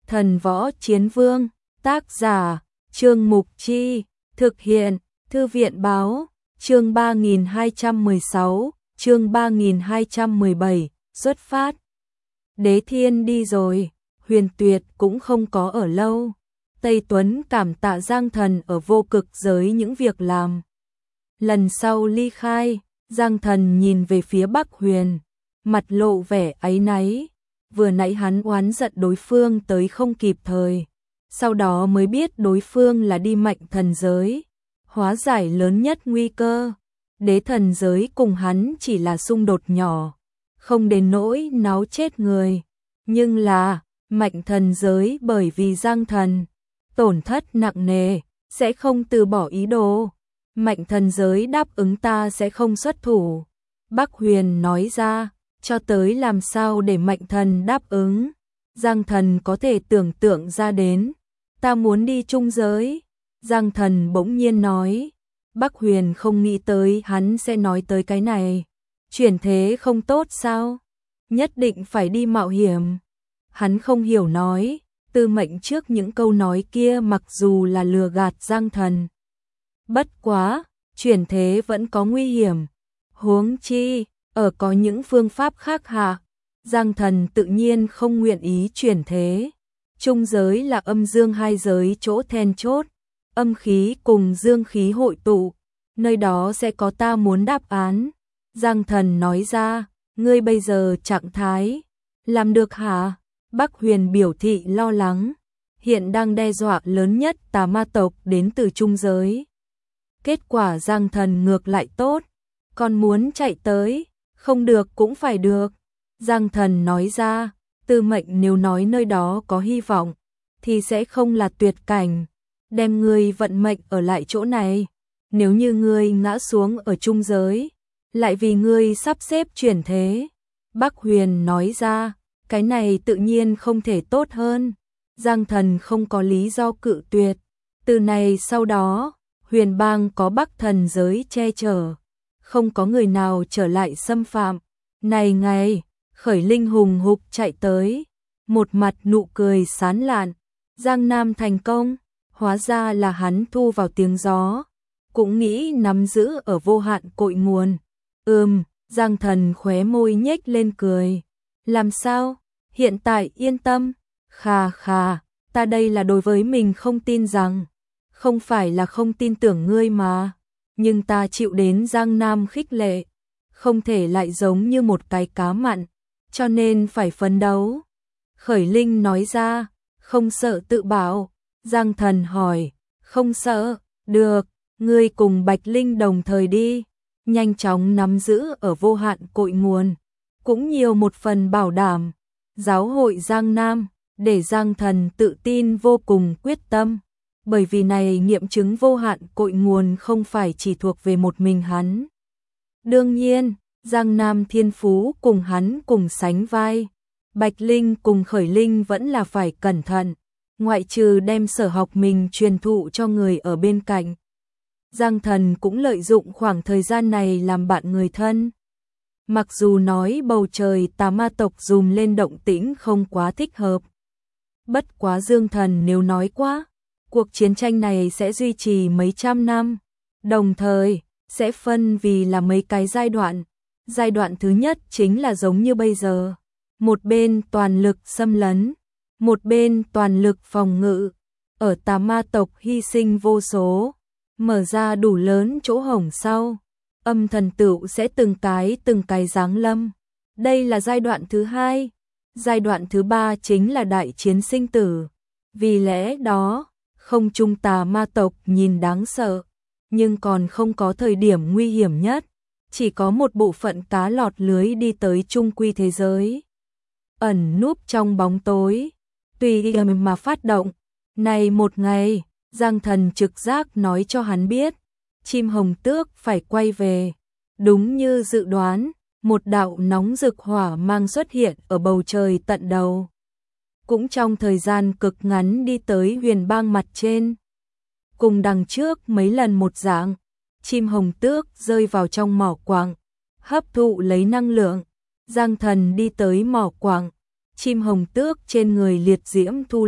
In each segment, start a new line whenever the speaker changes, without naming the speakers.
Thần Võ Chiến Vương, tác giả, Trương Mục Chi, thực hiện, Thư viện báo, chương 3216, chương 3217, xuất phát. Đế Thiên đi rồi, Huyền Tuyệt cũng không có ở lâu. Tây Tuấn cảm tạ Giang Thần ở vô cực giới những việc làm. Lần sau ly khai, Giang Thần nhìn về phía Bắc Huyền, mặt lộ vẻ áy náy. Vừa nãy hắn oán giận đối phương tới không kịp thời, sau đó mới biết đối phương là đi Mạnh Thần giới, hóa giải lớn nhất nguy cơ. Đế Thần giới cùng hắn chỉ là xung đột nhỏ, không đến nỗi náo chết người, nhưng là Mạnh Thần giới bởi vì Giang Thần tổn thất nặng nề, sẽ không từ bỏ ý đồ. Mạnh Thần giới đáp ứng ta sẽ không xuất thủ. Bắc Huyền nói ra, cho tới làm sao để Mạnh Thần đáp ứng. Giang Thần có thể tưởng tượng ra đến, ta muốn đi chung giới. Giang Thần bỗng nhiên nói, Bắc Huyền không nghĩ tới hắn sẽ nói tới cái này. Chuyển thế không tốt sao? Nhất định phải đi mạo hiểm. Hắn không hiểu nói, Tư Mệnh trước những câu nói kia mặc dù là lừa gạt Giang Thần. Bất quá, chuyển thế vẫn có nguy hiểm. Huống chi, ở có những phương pháp khác hạ, Giang Thần tự nhiên không nguyện ý chuyển thế. Trung giới là âm dương hai giới chỗ then chốt, âm khí cùng dương khí hội tụ, nơi đó sẽ có ta muốn đáp án. Giang Thần nói ra, ngươi bây giờ trạng thái, làm được hả? Bắc Huyền biểu thị lo lắng, hiện đang đe dọa lớn nhất tà ma tộc đến từ trung giới. Kết quả Giang Thần ngược lại tốt, còn muốn chạy tới, không được cũng phải được. Giang Thần nói ra, Tư Mệnh nếu nói nơi đó có hy vọng, thì sẽ không là tuyệt cảnh, đem ngươi vận mệnh ở lại chỗ này. Nếu như ngươi ngã xuống ở trung giới, lại vì ngươi sắp xếp chuyển thế. Bắc Huyền nói ra, cái này tự nhiên không thể tốt hơn. Giang Thần không có lý do cự tuyệt. Từ này sau đó, Huyền Bang có Bắc Thần giới che chở, không có người nào trở lại xâm phạm. Này ngày, Khởi Linh hùng hục chạy tới, một mặt nụ cười sán lạn. Giang Nam thành công, hóa ra là hắn thu vào tiếng gió, cũng nghĩ nắm giữ ở vô hạn cội nguồn. Giang Thần khóe môi nhếch lên cười. Làm sao? Hiện tại yên tâm. Khà khà, ta đây là đối với mình không tin rằng, không phải là không tin tưởng ngươi mà, nhưng ta chịu đến Giang Nam khích lệ, không thể lại giống như một cái cá mặn, cho nên phải phấn đấu. Khởi Linh nói ra, không sợ tự bảo. Giang Thần hỏi, không sợ, được, ngươi cùng Bạch Linh đồng thời đi, nhanh chóng nắm giữ ở vô hạn cội nguồn, cũng nhiều một phần bảo đảm. Giáo hội Giang Nam, để Giang Thần tự tin vô cùng quyết tâm, bởi vì này nghiệm chứng vô hạn cội nguồn không phải chỉ thuộc về một mình hắn. Đương nhiên, Giang Nam thiên phú cùng hắn cùng sánh vai, Bạch Linh cùng Khởi Linh vẫn là phải cẩn thận, ngoại trừ đem sở học mình truyền thụ cho người ở bên cạnh. Giang Thần cũng lợi dụng khoảng thời gian này làm bạn người thân. Mặc dù nói bầu trời tà ma tộc dùm lên động tĩnh không quá thích hợp. Bất quá Dương Thần nếu nói quá, cuộc chiến tranh này sẽ duy trì mấy trăm năm, đồng thời sẽ phân vì là mấy cái giai đoạn. Giai đoạn thứ nhất chính là giống như bây giờ, một bên toàn lực xâm lấn, một bên toàn lực phòng ngự. Ở tà ma tộc hy sinh vô số, mở ra đủ lớn chỗ hổng sau, âm thần tựu sẽ từng cái giáng lâm. Đây là giai đoạn thứ hai. Giai đoạn thứ ba chính là đại chiến sinh tử. Vì lẽ đó, không trung tà ma tộc nhìn đáng sợ, nhưng còn không có thời điểm nguy hiểm nhất. Chỉ có một bộ phận cá lọt lưới đi tới trung quy thế giới, ẩn núp trong bóng tối, tùy ý mà phát động. Này một ngày, Giang Thần trực giác nói cho hắn biết, chim hồng tước phải quay về. Đúng như dự đoán, một đạo nóng rực hỏa mang xuất hiện ở bầu trời tận đầu. Cũng trong thời gian cực ngắn đi tới Huyền Bang mặt trên. Cùng đằng trước mấy lần một dạng, chim hồng tước rơi vào trong mỏ quặng, hấp thụ lấy năng lượng. Giang Thần đi tới mỏ quặng, Chim hồng tước trên người liệt diễm thu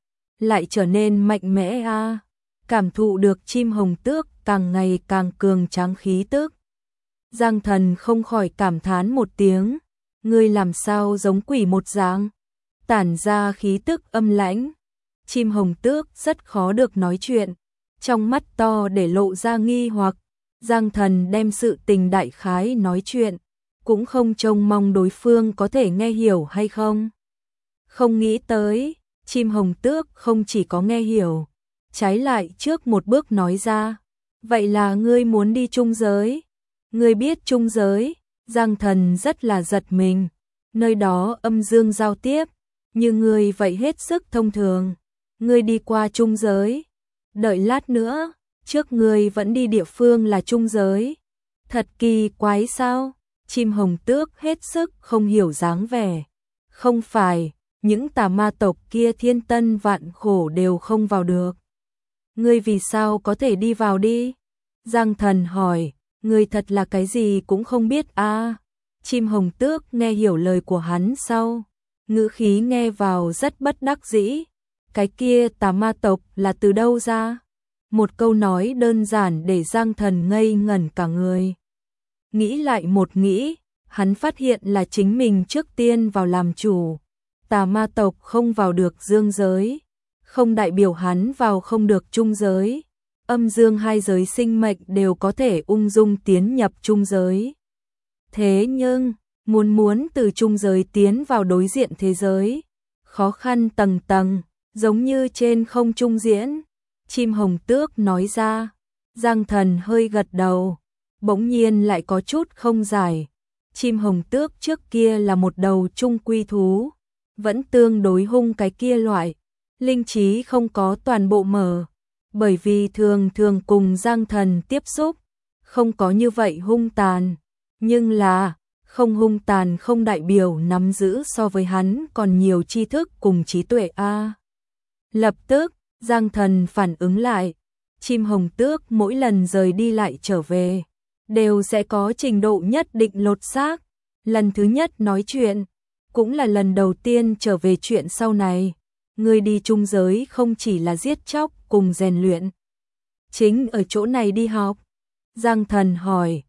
lại trở nên mạnh mẽ a. Cảm thụ được chim hồng tước càng ngày càng cường tráng khí tức. Giang Thần không khỏi cảm thán một tiếng, ngươi làm sao giống quỷ một dạng, tản ra khí tức âm lãnh. Chim hồng tước rất khó được nói chuyện, trong mắt to để lộ ra nghi hoặc. Giang Thần đem sự tình đại khái nói chuyện, cũng không trông mong đối phương có thể nghe hiểu hay không. Không nghĩ tới, chim hồng tước không chỉ có nghe hiểu, trái lại trước một bước nói ra, vậy là ngươi muốn đi trung giới? Ngươi biết trung giới? Giang Thần rất là giật mình, nơi đó âm dương giao tiếp, như ngươi vậy hết sức thông thường. Ngươi đi qua trung giới, đợi lát nữa, trước ngươi vẫn đi địa phương là trung giới. Thật kỳ quái sao? Chim hồng tước hết sức không hiểu dáng vẻ. Không phải, những tà ma tộc kia thiên tân vạn khổ đều không vào được. Ngươi vì sao có thể đi vào đi? Giang Thần hỏi, ngươi thật là cái gì cũng không biết à? Chim hồng tước nghe hiểu lời của hắn sau, ngữ khí nghe vào rất bất đắc dĩ. Cái kia tà ma tộc là từ đâu ra? Một câu nói đơn giản để Giang Thần ngây ngẩn cả người. Nghĩ lại một nghĩ, hắn phát hiện là chính mình trước tiên vào làm chủ. Tà ma tộc không vào được dương giới, không đại biểu hắn vào không được trung giới. Âm dương hai giới sinh mệnh đều có thể ung dung tiến nhập trung giới. Thế nhưng, muốn từ trung giới tiến vào đối diện thế giới, khó khăn tầng tầng, giống như trên không trung diễn. Chim hồng tước nói ra. Giang Thần hơi gật đầu, bỗng nhiên lại có chút không giải. Chim hồng tước trước kia là một đầu trung quy thú, vẫn tương đối hung cái kia loại, linh trí không có toàn bộ mở, bởi vì thường cùng Giang Thần tiếp xúc, không có như vậy hung tàn, nhưng là không hung tàn không đại biểu nắm giữ so với hắn còn nhiều tri thức cùng trí tuệ a. Lập tức, Giang Thần phản ứng lại, chim hồng tước mỗi lần rời đi lại trở về, đều sẽ có trình độ nhất định lột xác. Lần thứ nhất nói chuyện, cũng là lần đầu tiên trở về chuyện sau này. Người đi trung giới không chỉ là giết chóc cùng rèn luyện. Chính ở chỗ này đi học. Giang Thần hỏi,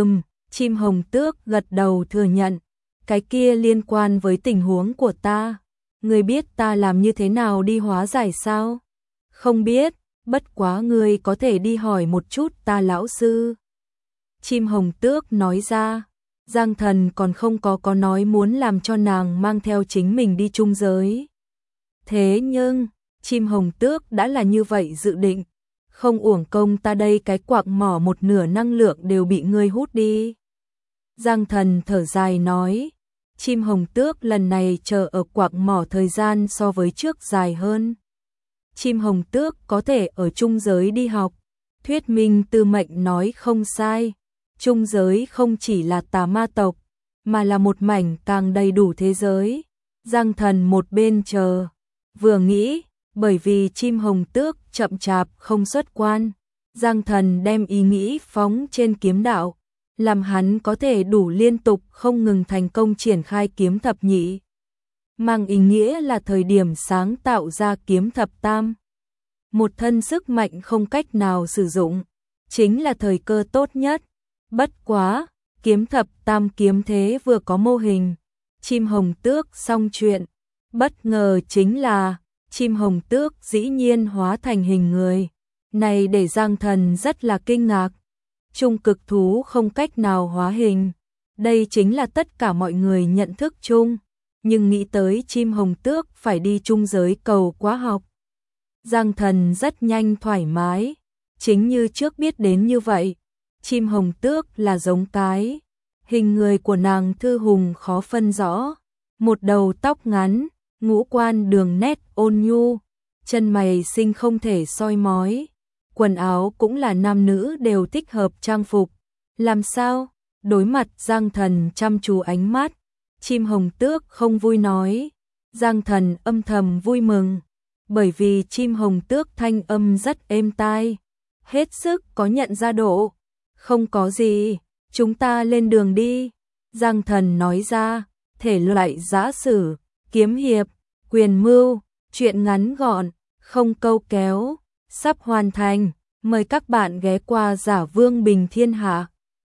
chim hồng tước gật đầu thừa nhận. Cái kia liên quan với tình huống của ta. Người biết ta làm như thế nào đi hóa giải sao? Không biết, bất quá người có thể đi hỏi một chút ta lão sư. Chim hồng tước nói ra. Giang Thần còn không có nói muốn làm cho nàng mang theo chính mình đi trung giới. Thế nhưng, chim hồng tước đã là như vậy dự định. Không uổng công ta đây cái quạc mỏ một nửa năng lượng đều bị ngươi hút đi. Giang Thần thở dài nói, chim hồng tước lần này chờ ở quạc mỏ thời gian so với trước dài hơn. Chim hồng tước có thể ở trung giới đi học, thuyết minh Tư Mệnh nói không sai. Trung giới không chỉ là tà ma tộc, mà là một mảnh càng đầy đủ thế giới. Giang Thần một bên chờ, vừa nghĩ, bởi vì chim hồng tước chậm chạp không xuất quan, Giang Thần đem ý nghĩ phóng trên kiếm đạo, làm hắn có thể đủ liên tục không ngừng thành công triển khai kiếm thập nhị. Mang ý nghĩa là thời điểm sáng tạo ra kiếm thập tam. Một thân sức mạnh không cách nào sử dụng, chính là thời cơ tốt nhất. Bất quá, kiếm thập tam kiếm thế vừa có mô hình, chim hồng tước xong chuyện. Bất ngờ chính là, chim hồng tước dĩ nhiên hóa thành hình người. Này để Giang Thần rất là kinh ngạc. Trung cực thú không cách nào hóa hình. Đây chính là tất cả mọi người nhận thức chung. Nhưng nghĩ tới chim hồng tước phải đi trung giới cầu quá học. Giang Thần rất nhanh thoải mái. Chính như trước biết đến như vậy. Chim hồng tước là giống cái. Hình người của nàng thư hùng khó phân rõ. Một đầu tóc ngắn, ngũ quan đường nét ôn nhu, chân mày xinh không thể soi mói. Quần áo cũng là nam nữ đều thích hợp trang phục. Làm sao? Đối mặt Giang Thần chăm chú ánh mắt, chim hồng tước không vui nói. Giang Thần âm thầm vui mừng, bởi vì chim hồng tước thanh âm rất êm tai, hết sức có nhận ra độ. Không có gì, chúng ta lên đường đi. Giang Thần nói ra, thể loại giã sử, kiếm hiệp, quyền mưu, truyện ngắn gọn, không câu kéo, sắp hoàn thành. Mời các bạn ghé qua Giả Vương Bình Thiên Hạ.